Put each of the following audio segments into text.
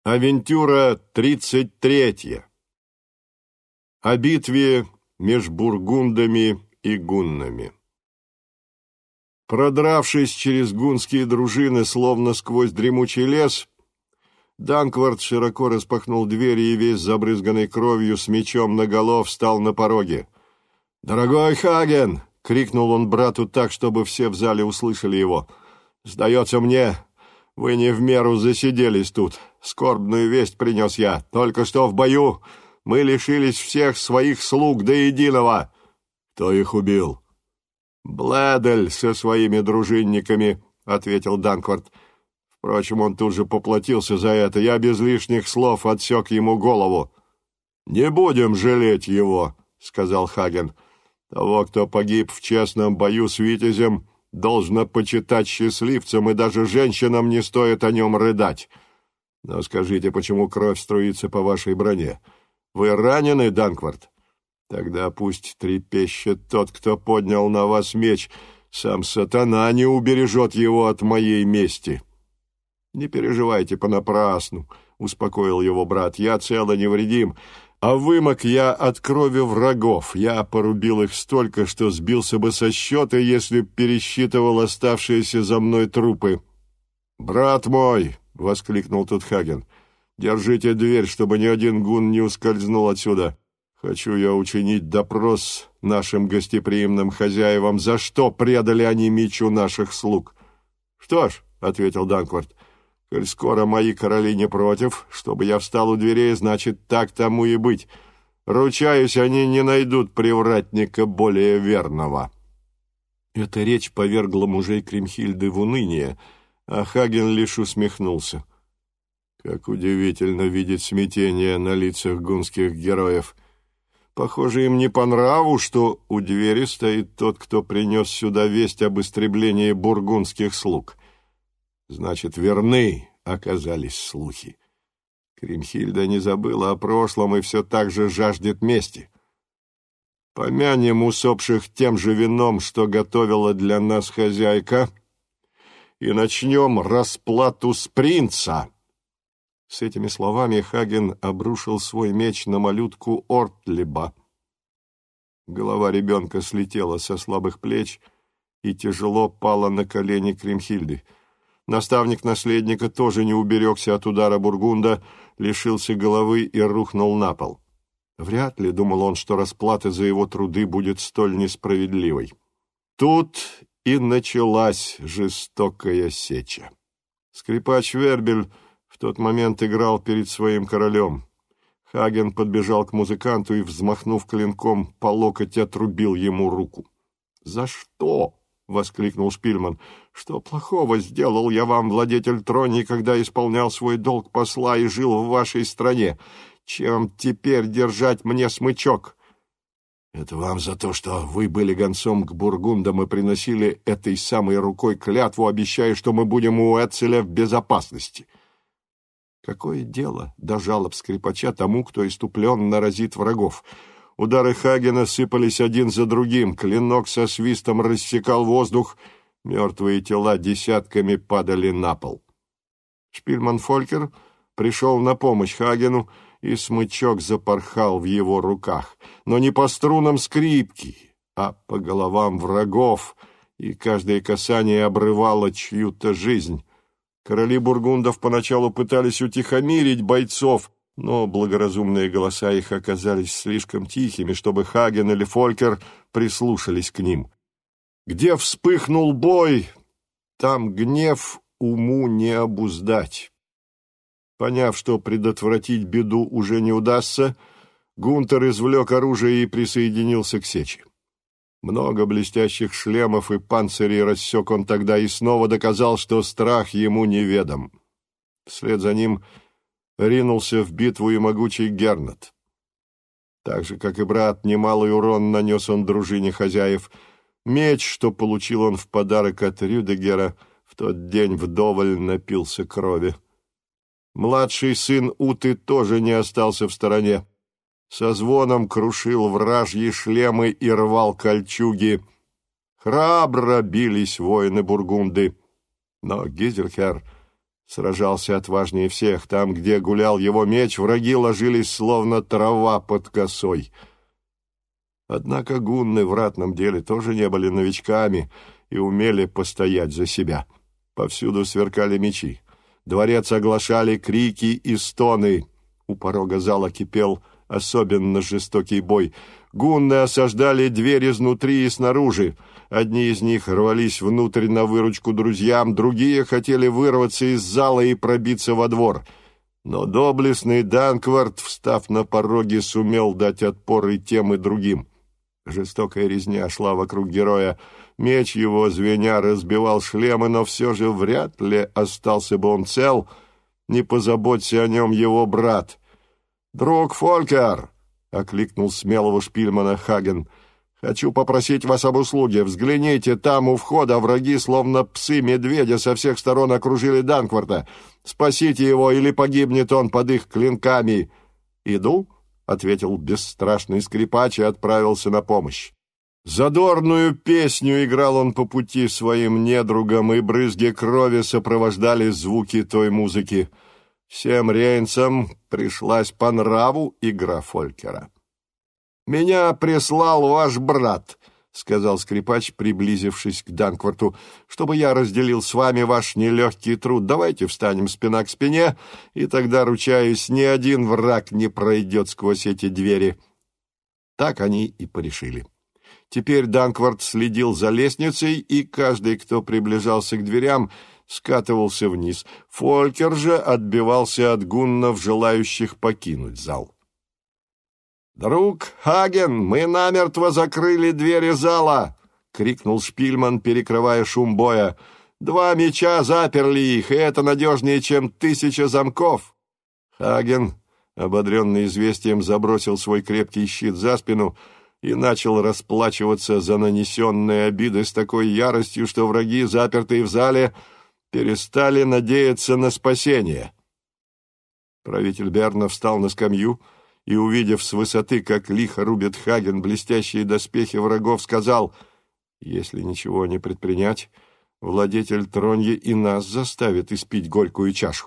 Авентюра 33. О битве меж бургундами и гуннами. Продравшись через гунские дружины, словно сквозь дремучий лес, Данквард широко распахнул двери и весь забрызганный кровью с мечом наголо встал на пороге. «Дорогой Хаген!» — крикнул он брату так, чтобы все в зале услышали его. «Сдается мне, вы не в меру засиделись тут. Скорбную весть принес я. Только что в бою мы лишились всех своих слуг до единого». «Кто их убил?» «Блэдель со своими дружинниками», — ответил Данквард. Впрочем, он тут же поплатился за это. Я без лишних слов отсек ему голову. «Не будем жалеть его», — сказал Хаген. «Того, кто погиб в честном бою с витязем, должно почитать счастливцем, и даже женщинам не стоит о нем рыдать. Но скажите, почему кровь струится по вашей броне? Вы ранены, Данквард? Тогда пусть трепещет тот, кто поднял на вас меч. Сам сатана не убережет его от моей мести». «Не переживайте понапрасну», — успокоил его брат. «Я цел и невредим, а вымок я от крови врагов. Я порубил их столько, что сбился бы со счета, если б пересчитывал оставшиеся за мной трупы». «Брат мой!» — воскликнул тут Хаген. «Держите дверь, чтобы ни один гун не ускользнул отсюда. Хочу я учинить допрос нашим гостеприимным хозяевам, за что предали они мечу наших слуг». «Что ж», — ответил Данквард, — «коль скоро мои короли не против, чтобы я встал у дверей, значит, так тому и быть. Ручаюсь, они не найдут привратника более верного». Эта речь повергла мужей Кримхильды в уныние, а Хаген лишь усмехнулся. Как удивительно видеть смятение на лицах гунских героев. Похоже, им не по нраву, что у двери стоит тот, кто принес сюда весть об истреблении бургундских слуг. Значит, верны оказались слухи. Кримхильда не забыла о прошлом и все так же жаждет мести. Помянем усопших тем же вином, что готовила для нас хозяйка, и начнем расплату с принца». С этими словами Хаген обрушил свой меч на малютку Ортлиба. Голова ребенка слетела со слабых плеч и тяжело пала на колени Кримхильды. Наставник наследника тоже не уберегся от удара Бургунда, лишился головы и рухнул на пол. Вряд ли, думал он, что расплата за его труды будет столь несправедливой. Тут и началась жестокая сеча. Скрипач Вербель в тот момент играл перед своим королем. Хаген подбежал к музыканту и, взмахнув клинком, по локоть отрубил ему руку. «За что?» — воскликнул Шпильман. «Что плохого сделал я вам, владетель Тронии, когда исполнял свой долг посла и жил в вашей стране? Чем теперь держать мне смычок?» «Это вам за то, что вы были гонцом к бургундам и приносили этой самой рукой клятву, обещая, что мы будем у Эцеля в безопасности». Какое дело до жалоб скрипача тому, кто иступленно разит врагов? Удары Хагена сыпались один за другим, клинок со свистом рассекал воздух, мертвые тела десятками падали на пол. Шпильман-Фолькер пришел на помощь Хагену, и смычок запорхал в его руках, но не по струнам скрипки, а по головам врагов, и каждое касание обрывало чью-то жизнь. Короли бургундов поначалу пытались утихомирить бойцов, но благоразумные голоса их оказались слишком тихими, чтобы Хаген или Фолькер прислушались к ним. Где вспыхнул бой, там гнев уму не обуздать. Поняв, что предотвратить беду уже не удастся, Гунтер извлек оружие и присоединился к сече. Много блестящих шлемов и панцирей рассек он тогда и снова доказал, что страх ему неведом. Вслед за ним ринулся в битву и могучий Гернот. Так же, как и брат, немалый урон нанес он дружине хозяев. Меч, что получил он в подарок от Рюдегера, в тот день вдоволь напился крови. Младший сын Уты тоже не остался в стороне. Со звоном крушил вражьи шлемы и рвал кольчуги. Храбро бились воины Бургунды, но Гизельхер сражался отважнее всех. Там, где гулял его меч, враги ложились, словно трава под косой. Однако гунны в ратном деле тоже не были новичками и умели постоять за себя. Повсюду сверкали мечи. Дворец оглашали крики и стоны. У порога зала кипел особенно жестокий бой. Гунны осаждали двери изнутри и снаружи. Одни из них рвались внутрь на выручку друзьям, другие хотели вырваться из зала и пробиться во двор. Но доблестный Данквард, встав на пороге, сумел дать отпор и тем, и другим. Жестокая резня шла вокруг героя. Меч его, звеня, разбивал шлемы, но все же вряд ли остался бы он цел, не позаботься о нем его брат. «Друг Фолькер!» — окликнул смелого шпильмана Хаген. «Хочу попросить вас об услуге. Взгляните, там у входа враги, словно псы-медведя, со всех сторон окружили Данкварта. Спасите его, или погибнет он под их клинками». «Иду», — ответил бесстрашный скрипач и отправился на помощь. Задорную песню играл он по пути своим недругам, и брызги крови сопровождали звуки той музыки. Всем рейнцам пришлась по нраву игра Фолькера. «Меня прислал ваш брат», — сказал скрипач, приблизившись к Данкварту, «чтобы я разделил с вами ваш нелегкий труд. Давайте встанем спина к спине, и тогда, ручаюсь, ни один враг не пройдет сквозь эти двери». Так они и порешили. Теперь Данкварт следил за лестницей, и каждый, кто приближался к дверям, скатывался вниз. Фолькер же отбивался от гуннов, желающих покинуть зал. «Друг Хаген, мы намертво закрыли двери зала!» — крикнул шпильман, перекрывая шум боя. «2 меча заперли их, и это надежнее, чем 1000 замков!» Хаген, ободренный известием, забросил свой крепкий щит за спину и начал расплачиваться за нанесенные обиды с такой яростью, что враги, запертые в зале, перестали надеяться на спасение. Правитель Берна встал на скамью и, увидев с высоты, как лихо рубит Хаген блестящие доспехи врагов, сказал: «Если ничего не предпринять, владетель Троньи и нас заставит испить горькую чашу».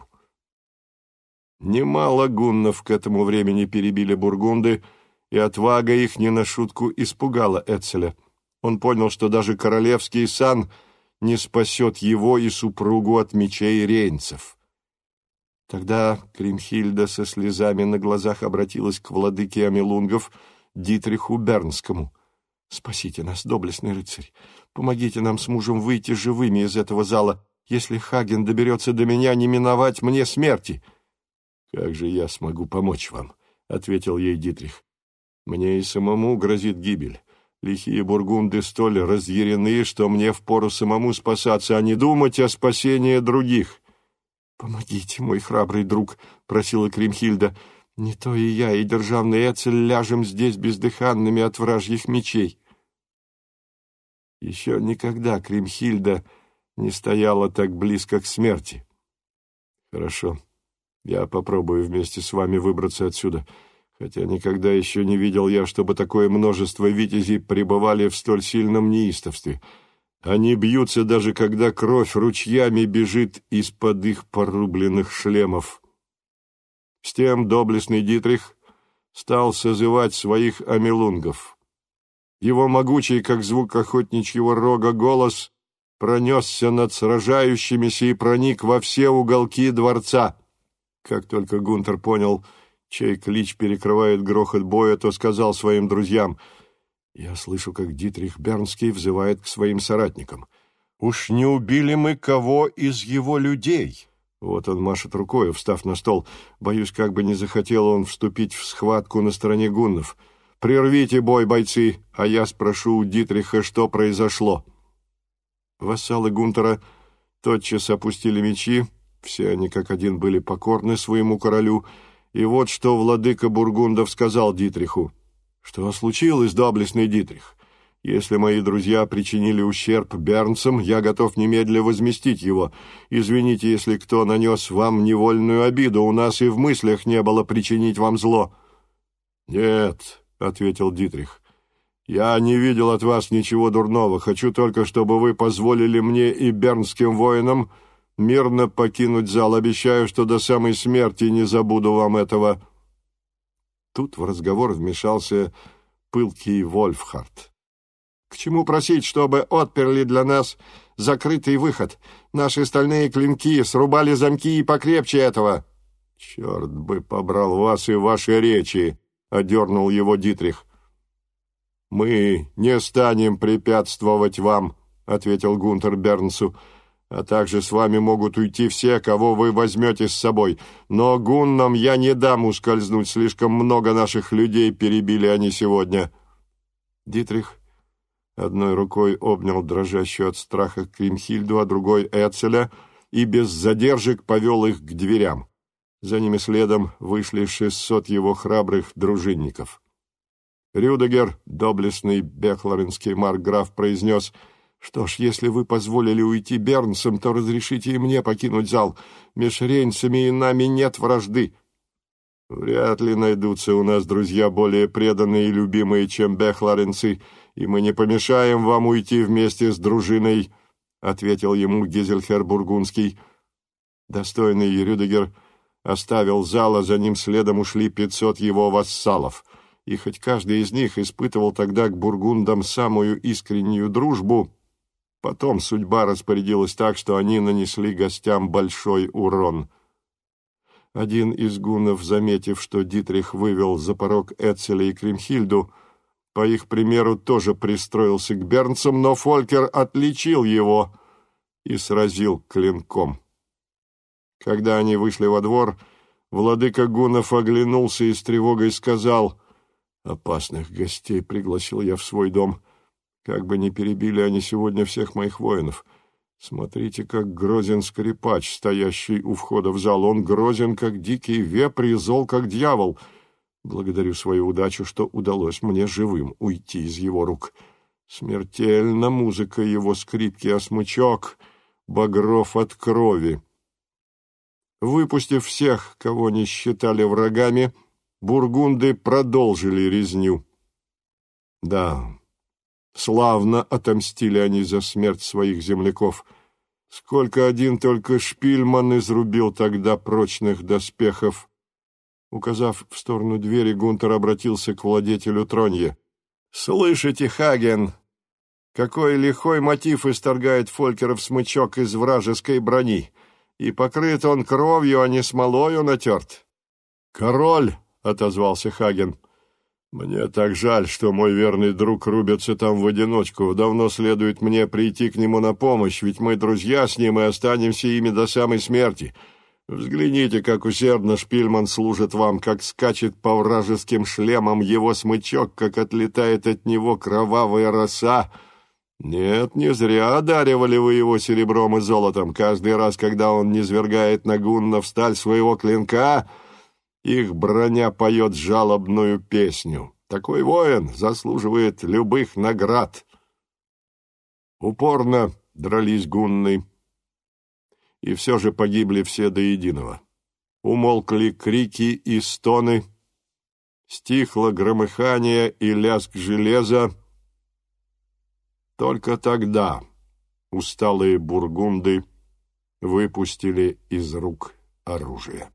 Немало гуннов к этому времени перебили бургунды, и отвага их не на шутку испугала Эцеля. Он понял, что даже королевский сан не спасет его и супругу от мечей рейнцев. Тогда Кримхильда со слезами на глазах обратилась к владыке Амилунгов Дитриху Бернскому. «Спасите нас, доблестный рыцарь! Помогите нам с мужем выйти живыми из этого зала. Если Хаген доберется до меня, не миновать мне смерти!» «Как же я смогу помочь вам?» — ответил ей Дитрих. «Мне и самому грозит гибель. Лихие бургунды столь разъярены, что мне впору самому спасаться, а не думать о спасении других». «Помогите, мой храбрый друг», — просила Кримхильда. «Не то и я, и державный Эцель ляжем здесь бездыханными от вражьих мечей». Еще никогда Кримхильда не стояла так близко к смерти. «Хорошо, я попробую вместе с вами выбраться отсюда, хотя никогда еще не видел я, чтобы такое множество витязей пребывали в столь сильном неистовстве. Они бьются даже, когда кровь ручьями бежит из-под их порубленных шлемов». С тем доблестный Дитрих стал созывать своих амилунгов. Его могучий, как звук охотничьего рога, голос пронесся над сражающимися и проник во все уголки дворца. Как только Гунтер понял, чей клич перекрывает грохот боя, то сказал своим друзьям: «Я слышу, как Дитрих Бернский взывает к своим соратникам. Уж не убили мы кого из его людей?» Вот он машет рукой, встав на стол. Боюсь, как бы не захотел он вступить в схватку на стороне гуннов. «Прервите бой, бойцы, а я спрошу у Дитриха, что произошло». Вассалы Гунтера тотчас опустили мечи, все они как один были покорны своему королю, и вот что владыка бургундов сказал Дитриху: «Что случилось, доблестный Дитрих? Если мои друзья причинили ущерб бернцам, я готов немедля возместить его. Извините, если кто нанес вам невольную обиду, у нас и в мыслях не было причинить вам зло». «Нет», — ответил Дитрих, — «я не видел от вас ничего дурного. Хочу только, чтобы вы позволили мне и бернским воинам мирно покинуть зал. Обещаю, что до самой смерти не забуду вам этого». Тут в разговор вмешался пылкий Вольфхард. «К чему просить, чтобы отперли для нас закрытый выход? Наши стальные клинки срубали замки и покрепче этого». «Черт бы побрал вас и ваши речи!» — одернул его Дитрих. «Мы не станем препятствовать вам», — ответил Гунтер Бернсу, «а также с вами могут уйти все, кого вы возьмете с собой. Но гуннам я не дам ускользнуть, слишком много наших людей перебили они сегодня». Дитрих одной рукой обнял дрожащую от страха Кримхильду, а другой Эцеля и без задержек повел их к дверям. За ними следом вышли 600 его храбрых дружинников. Рюдегер, доблестный бехлоренский маркграф, произнес: «Что ж, если вы позволили уйти Бернсам, то разрешите и мне покинуть зал. Меж рейнцами и нами нет вражды». «Вряд ли найдутся у нас друзья более преданные и любимые, чем бехлоренцы, и мы не помешаем вам уйти вместе с дружиной», — ответил ему Гизельхер Бургундский. Достойный Рюдегер оставил зал, а за ним следом ушли 500 его вассалов. И хоть каждый из них испытывал тогда к бургундам самую искреннюю дружбу, потом судьба распорядилась так, что они нанесли гостям большой урон. Один из гуннов, заметив, что Дитрих вывел за порог Эцеля и Кримхильду, по их примеру тоже пристроился к бернцам, но Фолькер отличил его и сразил клинком. Когда они вышли во двор, владыка гуннов оглянулся и с тревогой сказал: «Опасных гостей пригласил я в свой дом. Как бы ни перебили они сегодня всех моих воинов. Смотрите, как грозен скрипач, стоящий у входа в зал. Он грозен, как дикий вепрь, и зол, как дьявол. Благодарю свою удачу, что удалось мне живым уйти из его рук. Смертельна музыка его скрипки, а смычок багров от крови». Выпустив всех, кого не считали врагами, бургунды продолжили резню. Да, славно отомстили они за смерть своих земляков. Сколько один только Шпильман изрубил тогда прочных доспехов. Указав в сторону двери, Гунтер обратился к владетелю Тронье. «Слышите, Хаген, какой лихой мотив исторгает Фолькеров смычок из вражеской брони, и покрыт он кровью, а не смолою натерт». «Король!» — отозвался Хаген. «Мне так жаль, что мой верный друг рубится там в одиночку. Давно следует мне прийти к нему на помощь, ведь мы друзья с ним и останемся ими до самой смерти. Взгляните, как усердно Шпильман служит вам, как скачет по вражеским шлемам его смычок, как отлетает от него кровавая роса. Нет, не зря одаривали вы его серебром и золотом. Каждый раз, когда он низвергает на гуннов сталь своего клинка, их броня поет жалобную песню. Такой воин заслуживает любых наград». Упорно дрались гунны, и все же погибли все до единого. Умолкли крики и стоны, стихло громыхание и лязг железа. Только тогда усталые бургунды выпустили из рук оружие.